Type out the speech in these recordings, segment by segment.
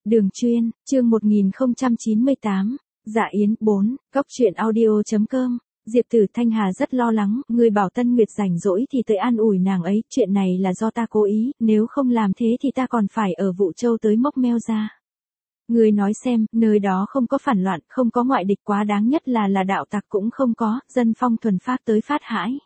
Đường chuyên, chương 1098, Dạ Yến 4, Cóc truyện audio.com. Diệp Tử Thanh Hà rất lo lắng, người bảo Tân Nguyệt rảnh rỗi thì tới an ủi nàng ấy, chuyện này là do ta cố ý, nếu không làm thế thì ta còn phải ở Vũ Châu tới móc meo ra. Người nói xem, nơi đó không có phản loạn, không có ngoại địch, quá đáng nhất là đạo tặc cũng không có, dân phong thuần phát tới phát hãi.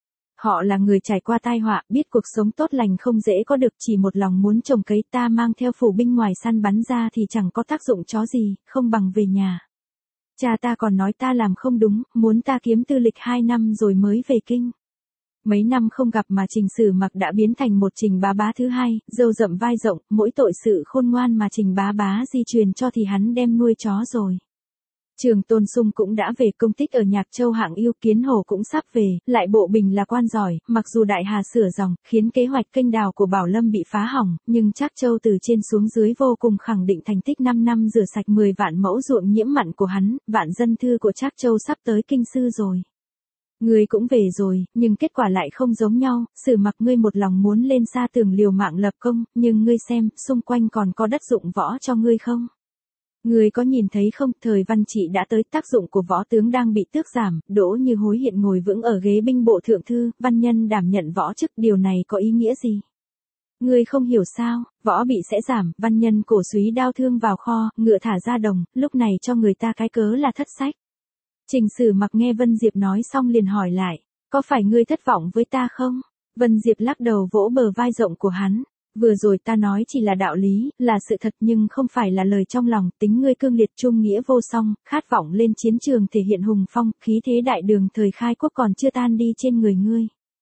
Họ là người trải qua tai họa, biết cuộc sống tốt lành không dễ có được, chỉ một lòng muốn trồng cấy, ta mang theo phủ binh ngoài săn bắn ra thì chẳng có tác dụng chó gì, không bằng về nhà. Cha ta còn nói ta làm không đúng, muốn ta kiếm tư lịch 2 năm rồi mới về kinh. Mấy năm không gặp mà Trình Sử Mặc đã biến thành một Trình Bá Bá thứ hai, râu rậm vai rộng, mỗi tội sự khôn ngoan mà Trình Bá Bá di truyền cho thì hắn đem nuôi chó rồi. Trường Tôn Sung cũng đã về, công tích ở Nhạc Châu hạng yêu, Kiến Hồ cũng sắp về, lại Bộ Bình là quan giỏi, mặc dù Đại Hà sửa dòng, khiến kế hoạch kênh đào của Bảo Lâm bị phá hỏng, nhưng Trác Châu từ trên xuống dưới vô cùng khẳng định thành tích 5 năm rửa sạch 10 vạn mẫu ruộng nhiễm mặn của hắn, vạn dân thư của Trác Châu sắp tới kinh sư rồi. Ngươi cũng về rồi, nhưng kết quả lại không giống nhau, Sử Mặc ngươi một lòng muốn lên Sa Tường liều mạng lập công, nhưng ngươi xem, xung quanh còn có đất dụng võ cho ngươi không? Ngươi có nhìn thấy không, thời Văn Trị đã tới, tác dụng của võ tướng đang bị tước giảm, Đỗ Như Hối hiện ngồi vững ở ghế binh bộ thượng thư, văn nhân đảm nhận võ chức, điều này có ý nghĩa gì? Ngươi không hiểu sao, võ bị sẽ giảm, văn nhân cổ súy đao thương vào kho, ngựa thả ra đồng, lúc này cho người ta cái cớ là thất sách. Trình Sử Mặc nghe Vân Diệp nói xong liền hỏi lại, có phải ngươi thất vọng với ta không? Vân Diệp lắc đầu vỗ bờ vai rộng của hắn. Vừa rồi ta nói chỉ là đạo lý, là sự thật nhưng không phải là lời trong lòng, tính ngươi cương liệt trung nghĩa vô song, khát vọng lên chiến trường thể hiện hùng phong, khí thế đại đường thời khai quốc còn chưa tan đi trên người ngươi.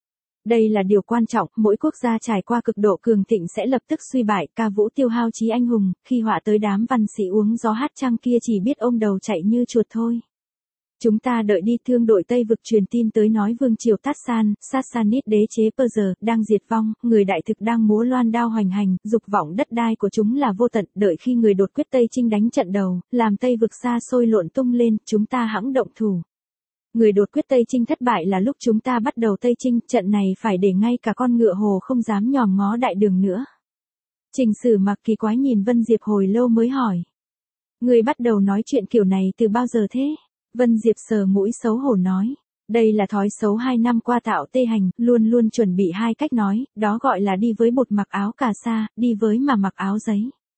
Đây là điều quan trọng, mỗi quốc gia trải qua cực độ cường thịnh sẽ lập tức suy bại, ca vũ tiêu hao chí anh hùng, khi họa tới đám văn sĩ uống gió hát trăng kia chỉ biết ôm đầu chạy như chuột thôi. Chúng ta đợi đi, thương đội Tây vực truyền tin tới nói vương triều Tatsan, Sassanid đế chế Persia, đang diệt vong, người đại thực đang múa loan đao hoành hành, dục vọng đất đai của chúng là vô tận, đợi khi người đột quyết Tây Chinh đánh trận đầu, làm Tây vực xa xôi lộn tung lên, chúng ta hẵng động thủ. Người đột quyết Tây Chinh thất bại là lúc chúng ta bắt đầu Tây Chinh, trận này phải để ngay cả con ngựa hồ không dám nhòm ngó đại đường nữa. Trình Sử Mặc kỳ quái nhìn Vân Diệp hồi lâu mới hỏi. Người bắt đầu nói chuyện kiểu này từ bao giờ thế? Vân Diệp sờ mũi xấu hổ nói, đây là thói xấu 2 năm qua tạo tê hành, luôn luôn chuẩn bị 2 cách nói, đó gọi là đi với bột mặc áo cà sa, đi với mà mặc áo giấy.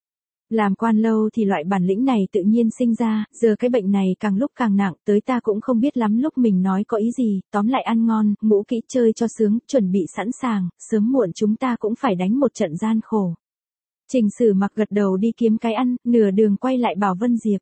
Làm quan lâu thì loại bản lĩnh này tự nhiên sinh ra, giờ cái bệnh này càng lúc càng nặng, tới ta cũng không biết lắm lúc mình nói có ý gì, tóm lại ăn ngon, ngủ kỹ, chơi cho sướng, chuẩn bị sẵn sàng, sớm muộn chúng ta cũng phải đánh một trận gian khổ. Trình Sử Mặc gật đầu đi kiếm cái ăn, nửa đường quay lại bảo Vân Diệp.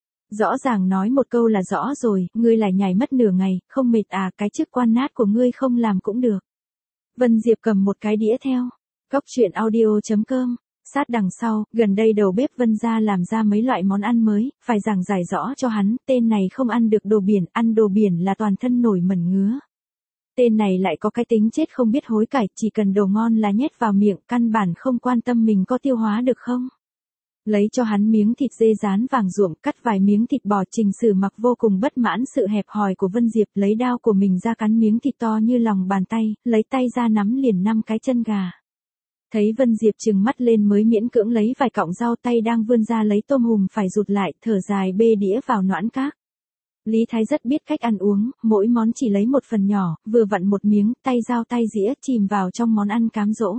Rõ ràng nói một câu là rõ rồi, ngươi lại nhảy mất nửa ngày, không mệt à, cái chức quan nát của ngươi không làm cũng được. Vân Diệp cầm một cái đĩa theo. Cóc truyện audio.com. Sát đằng sau, gần đây đầu bếp Vân gia làm ra mấy loại món ăn mới, phải giảng giải rõ cho hắn, tên này không ăn được đồ biển, ăn đồ biển là toàn thân nổi mẩn ngứa. Tên này lại có cái tính chết không biết hối cải, chỉ cần đồ ngon là nhét vào miệng, căn bản không quan tâm mình có tiêu hóa được không. Lấy cho hắn miếng thịt dê rán vàng ruộm, cắt vài miếng thịt bò. Trình Sử Mặc vô cùng bất mãn sự hẹp hòi của Vân Diệp, lấy đao của mình ra cắn miếng thịt to như lòng bàn tay, lấy tay ra nắm liền 5 cái chân gà. Thấy Vân Diệp trừng mắt lên mới miễn cưỡng lấy vài cọng rau, tay đang vươn ra lấy tôm hùm phải rụt lại, thở dài bê đĩa vào noãn các. Lý Thái rất biết cách ăn uống, mỗi món chỉ lấy một phần nhỏ, vừa vặn một miếng, tay dao tay dĩa chìm vào trong món ăn cám dỗ.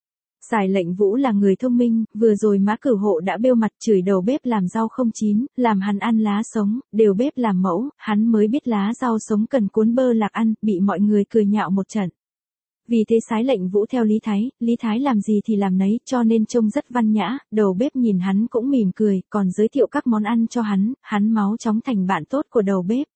Sài Lệnh Vũ là người thông minh, vừa rồi Mã Cửu Hộ đã bêu mặt chửi đầu bếp làm rau không chín, làm hắn ăn lá sống, đều bếp làm mẫu, hắn mới biết lá rau sống cần cuốn bơ lạc ăn, bị mọi người cười nhạo một trận. Vì thế Sái Lệnh Vũ theo Lý Thái làm gì thì làm nấy, cho nên trông rất văn nhã, đầu bếp nhìn hắn cũng mỉm cười, còn giới thiệu các món ăn cho hắn máu chóng thành bạn tốt của đầu bếp.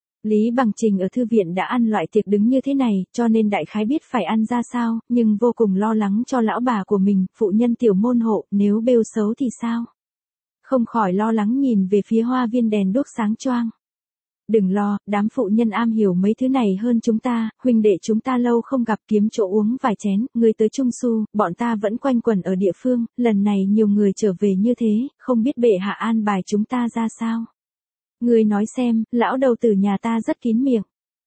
Lý Bằng Trình ở thư viện đã ăn loại tiệc đứng như thế này, cho nên đại khái biết phải ăn ra sao, nhưng vô cùng lo lắng cho lão bà của mình, phụ nhân tiểu môn hộ, nếu bêu xấu thì sao? Không khỏi lo lắng nhìn về phía hoa viên đèn đuốc sáng choang. Đừng lo, đám phụ nhân am hiểu mấy thứ này hơn chúng ta, huynh đệ chúng ta lâu không gặp, kiếm chỗ uống vài chén, người tới Trung Su, bọn ta vẫn quanh quẩn ở địa phương, lần này nhiều người trở về như thế, không biết bệ hạ an bài chúng ta ra sao? Người nói xem, lão đầu tử nhà ta rất kín miệng.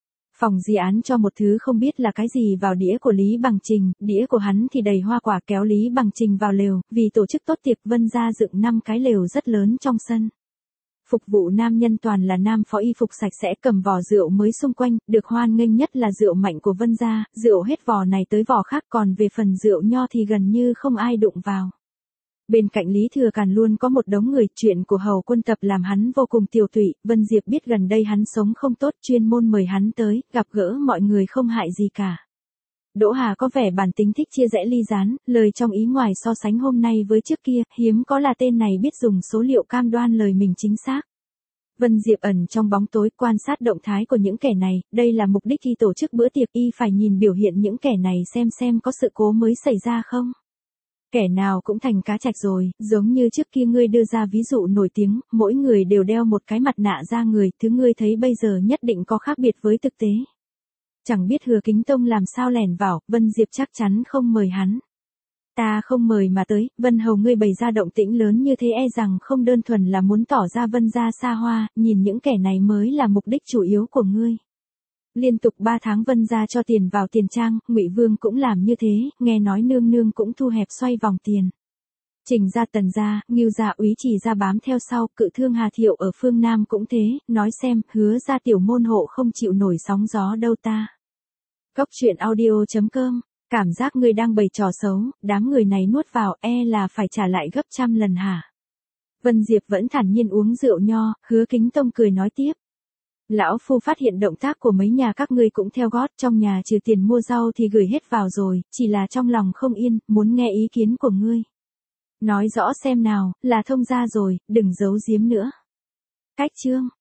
Phòng di án cho một thứ không biết là cái gì vào đĩa của Lý Bằng Trình, đĩa của hắn thì đầy hoa quả, kéo Lý Bằng Trình vào lều, vì tổ chức tốt tiệc Vân gia dựng 5 cái lều rất lớn trong sân. Phục vụ nam nhân toàn là nam phó y phục sạch sẽ, cầm vò rượu mới xung quanh, được hoan nghênh nhất là rượu mạnh của Vân gia, rượu hết vò này tới vò khác, còn về phần rượu nho thì gần như không ai đụng vào. Bên cạnh Lý Thừa Càn luôn có một đống người, chuyện của Hầu Quân Tập làm hắn vô cùng tiều tụy, Vân Diệp biết gần đây hắn sống không tốt, chuyên môn mời hắn tới, gặp gỡ mọi người không hại gì cả. Đỗ Hà có vẻ bản tính thích chia rẽ ly gián, lời trong ý ngoài so sánh hôm nay với trước kia, hiếm có là tên này biết dùng số liệu cam đoan lời mình chính xác. Vân Diệp ẩn trong bóng tối quan sát động thái của những kẻ này, đây là mục đích khi tổ chức bữa tiệc, y phải nhìn biểu hiện những kẻ này xem có sự cố mới xảy ra không. Kẻ nào cũng thành cá trạch rồi, giống như trước kia ngươi đưa ra ví dụ nổi tiếng, mỗi người đều đeo một cái mặt nạ da người, thứ ngươi thấy bây giờ nhất định có khác biệt với thực tế. Chẳng biết Hứa Kính Tông làm sao lẻn vào, Vân Diệp chắc chắn không mời hắn. Ta không mời mà tới, Vân Hầu ngươi bày ra động tĩnh lớn như thế e rằng không đơn thuần là muốn tỏ ra Vân gia xa hoa, nhìn những kẻ này mới là mục đích chủ yếu của ngươi. Liên tục 3 tháng Vân gia cho tiền vào tiền trang, Ngụy Vương cũng làm như thế, nghe nói nương nương cũng thu hẹp xoay vòng tiền. Trình gia, Tần gia, Ngưu gia, Úy Trì gia bám theo sau, Cự Thương Hà Thiệu ở phương Nam cũng thế, nói xem, Hứa gia tiểu môn hộ không chịu nổi sóng gió đâu ta. Góc truyện audio.com, cảm giác người đang bày trò xấu, đám người này nuốt vào e là phải trả lại gấp trăm lần hả. Vân Diệp vẫn thản nhiên uống rượu nho, Hứa Kính Tông cười nói tiếp. Lão phu phát hiện động tác của mấy nhà các ngươi cũng theo gót, trong nhà trừ tiền mua rau thì gửi hết vào rồi, chỉ là trong lòng không yên, muốn nghe ý kiến của ngươi. Nói rõ xem nào, là thông gia rồi, đừng giấu giếm nữa. Cách chương.